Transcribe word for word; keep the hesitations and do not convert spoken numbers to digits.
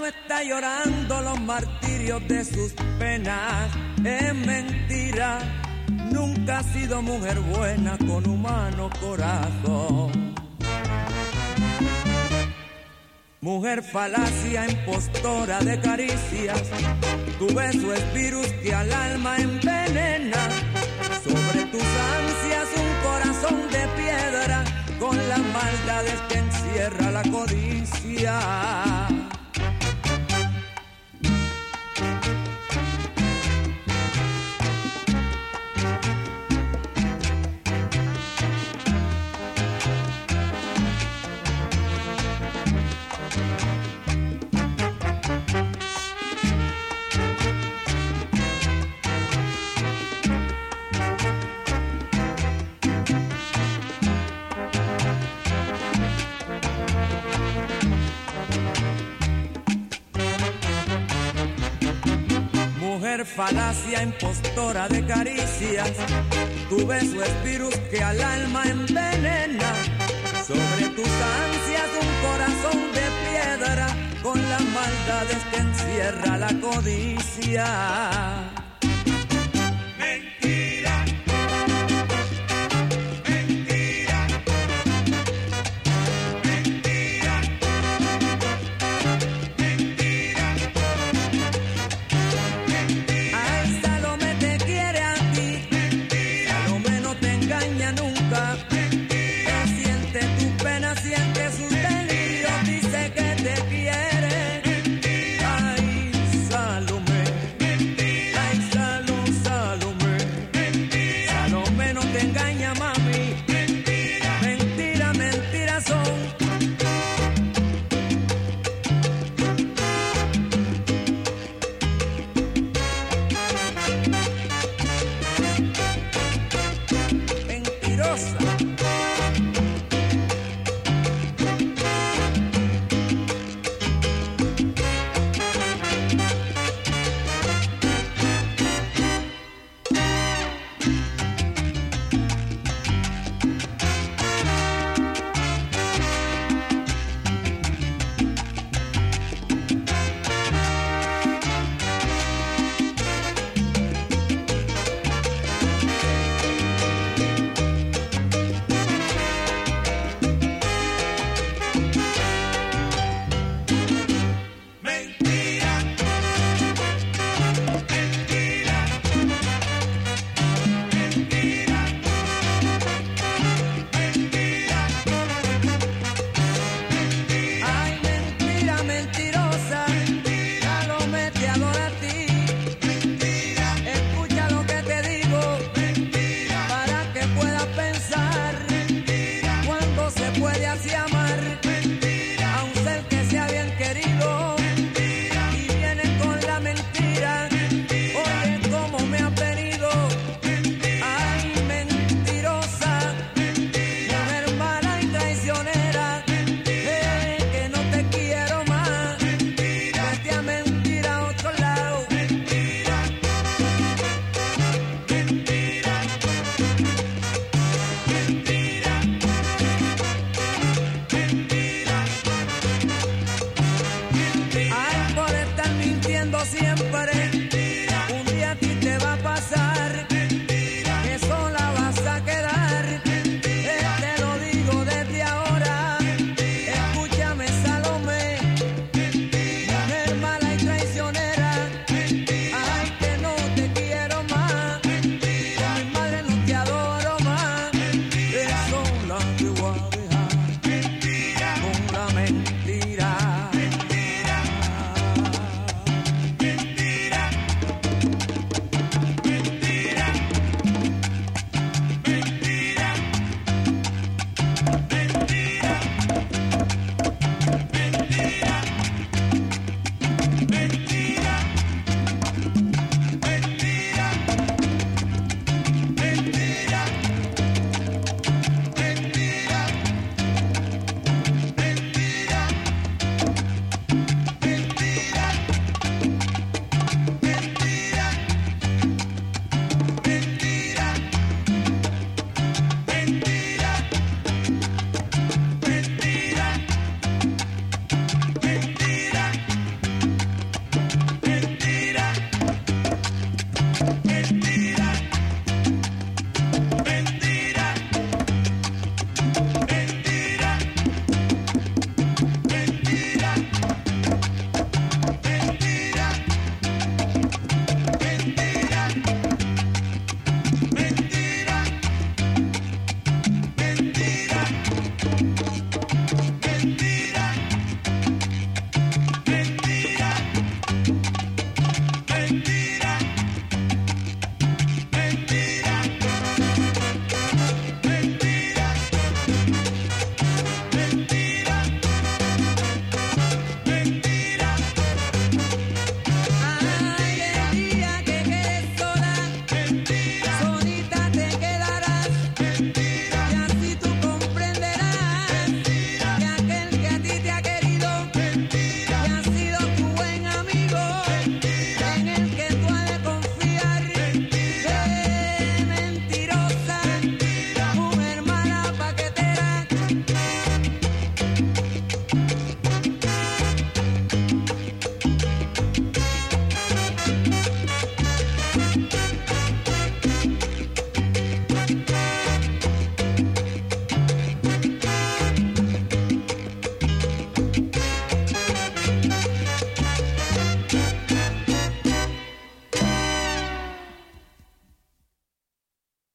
está llorando los martirios de sus penas. Es mentira, nunca ha sido mujer buena con humano corazón. Mujer falacia, impostora de caricias, tu beso es virus que al alma envenena. Sobre tus ansias un corazón de piedra, con las maldades que encierra la codicia. Falacia, impostora de caricias, tu beso es virus que al alma envenena. Sobre tus ansias un corazón de piedra, con las maldades que encierra la codicia.